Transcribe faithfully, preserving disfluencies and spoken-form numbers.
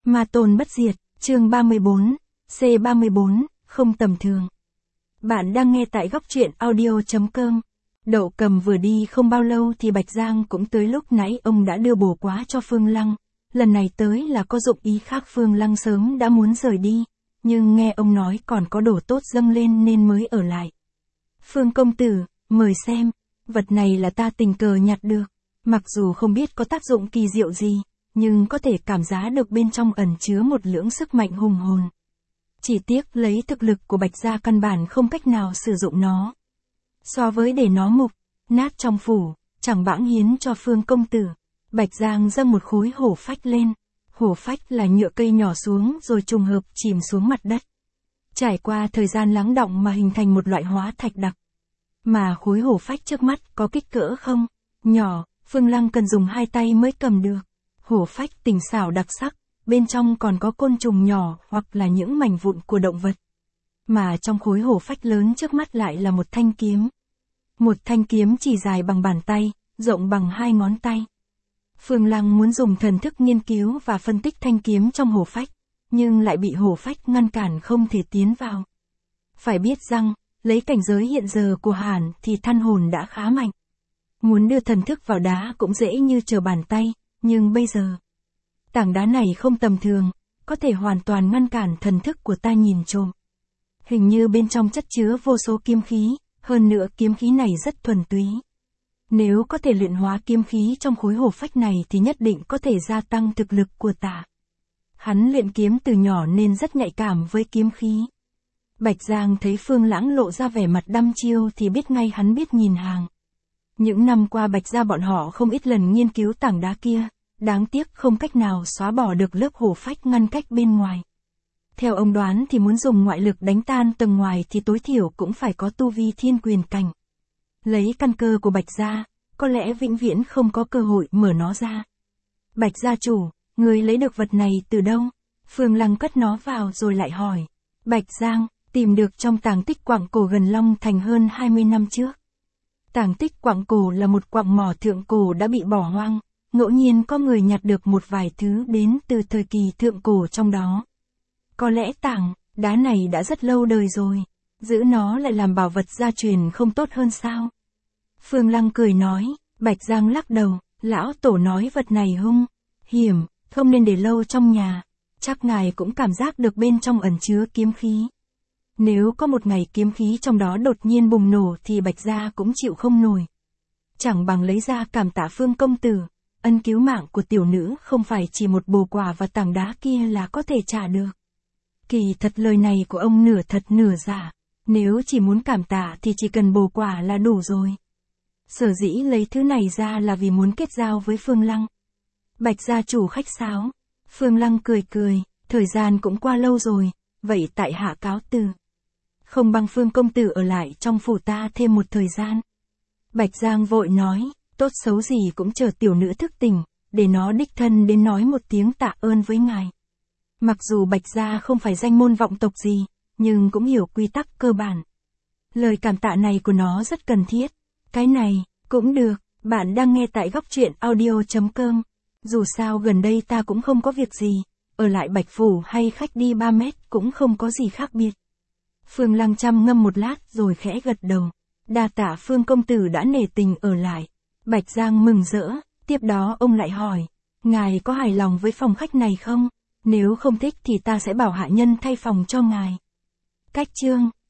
Ma tôn bất diệt, chương ba mươi bốn, C ba mươi bốn, không tầm thường. Bạn đang nghe tại góc truyện audio.com. Đậu Cầm vừa đi không bao lâu thì Bạch Giang cũng tới. Lúc nãy ông đã đưa bổ quá cho Phương Lăng, lần này tới là có dụng ý khác. Phương Lăng sớm đã muốn rời đi, nhưng nghe ông nói còn có đồ tốt dâng lên nên mới ở lại. Phương công tử, mời xem, vật này là ta tình cờ nhặt được, mặc dù không biết có tác dụng kỳ diệu gì, nhưng có thể cảm giá được bên trong ẩn chứa một lưỡng sức mạnh hùng hồn. Chỉ tiếc lấy thực lực của Bạch gia căn bản không cách nào sử dụng nó. So với để nó mục, nát trong phủ, chẳng bãng hiến cho Phương công tử. Bạch Giang dâng một khối hổ phách lên. Hổ phách là nhựa cây nhỏ xuống rồi trùng hợp chìm xuống mặt đất. Trải qua thời gian lắng đọng mà hình thành một loại hóa thạch đặc. Mà khối hổ phách trước mắt có kích cỡ không nhỏ, Phương Lăng cần dùng hai tay mới cầm được. Hổ phách tinh xảo đặc sắc, bên trong còn có côn trùng nhỏ hoặc là những mảnh vụn của động vật. Mà trong khối hổ phách lớn trước mắt lại là một thanh kiếm. Một thanh kiếm chỉ dài bằng bàn tay, rộng bằng hai ngón tay. Phương Lăng muốn dùng thần thức nghiên cứu và phân tích thanh kiếm trong hổ phách, nhưng lại bị hổ phách ngăn cản không thể tiến vào. Phải biết rằng, lấy cảnh giới hiện giờ của Hàn thì thanh hồn đã khá mạnh. Muốn đưa thần thức vào đá cũng dễ như trở bàn tay, nhưng bây giờ, tảng đá này không tầm thường, có thể hoàn toàn ngăn cản thần thức của ta nhìn trộm. Hình như bên trong chất chứa vô số kiếm khí, hơn nữa kiếm khí này rất thuần túy. Nếu có thể luyện hóa kiếm khí trong khối hổ phách này thì nhất định có thể gia tăng thực lực của ta. Hắn luyện kiếm từ nhỏ nên rất nhạy cảm với kiếm khí. Bạch Giang thấy Phương Lãng lộ ra vẻ mặt đăm chiêu thì biết ngay hắn biết nhìn hàng. Những năm qua Bạch gia bọn họ không ít lần nghiên cứu tảng đá kia, đáng tiếc không cách nào xóa bỏ được lớp hổ phách ngăn cách bên ngoài. Theo ông đoán thì muốn dùng ngoại lực đánh tan tầng ngoài thì tối thiểu cũng phải có tu vi thiên quyền cảnh. Lấy căn cơ của Bạch gia, có lẽ vĩnh viễn không có cơ hội mở nó ra. Bạch gia chủ, người lấy được vật này từ đâu? Phương Lăng cất nó vào rồi lại hỏi. Bạch Giang, tìm được trong tàng tích quặng cổ gần Long Thành hơn hai mươi năm trước. Tàng tích quặng cổ là một quặng mỏ thượng cổ đã bị bỏ hoang, ngẫu nhiên có người nhặt được một vài thứ đến từ thời kỳ thượng cổ trong đó. Có lẽ tảng đá này đã rất lâu đời rồi, giữ nó lại làm bảo vật gia truyền không tốt hơn sao? Phương Lăng cười nói. Bạch Giang lắc đầu, lão tổ nói vật này hung hiểm, không nên để lâu trong nhà, chắc ngài cũng cảm giác được bên trong ẩn chứa kiếm khí. Nếu có một ngày kiếm khí trong đó đột nhiên bùng nổ thì Bạch gia cũng chịu không nổi. Chẳng bằng lấy ra cảm tạ Phương công tử, ân cứu mạng của tiểu nữ không phải chỉ một bồ quả và tảng đá kia là có thể trả được. Kỳ thật lời này của ông nửa thật nửa giả, nếu chỉ muốn cảm tạ thì chỉ cần bồ quả là đủ rồi. Sở dĩ lấy thứ này ra là vì muốn kết giao với Phương Lăng. Bạch gia chủ khách sáo. Phương Lăng cười cười, thời gian cũng qua lâu rồi, vậy tại hạ cáo từ. Không bằng Phương công tử ở lại trong phủ ta thêm một thời gian. Bạch Giang vội nói, tốt xấu gì cũng chờ tiểu nữ thức tỉnh, để nó đích thân đến nói một tiếng tạ ơn với ngài. Mặc dù Bạch gia không phải danh môn vọng tộc gì, nhưng cũng hiểu quy tắc cơ bản. Lời cảm tạ này của nó rất cần thiết. Cái này, cũng được, bạn đang nghe tại góc truyện audio.com. Dù sao gần đây ta cũng không có việc gì, ở lại Bạch Phủ hay khách đi ba mét cũng không có gì khác biệt. Phương Lăng chăm ngâm một lát rồi khẽ gật đầu. Đa tạ Phương công tử đã nể tình ở lại. Bạch Giang mừng rỡ, tiếp đó ông lại hỏi, ngài có hài lòng với phòng khách này không? Nếu không thích thì ta sẽ bảo hạ nhân thay phòng cho ngài. Cách chương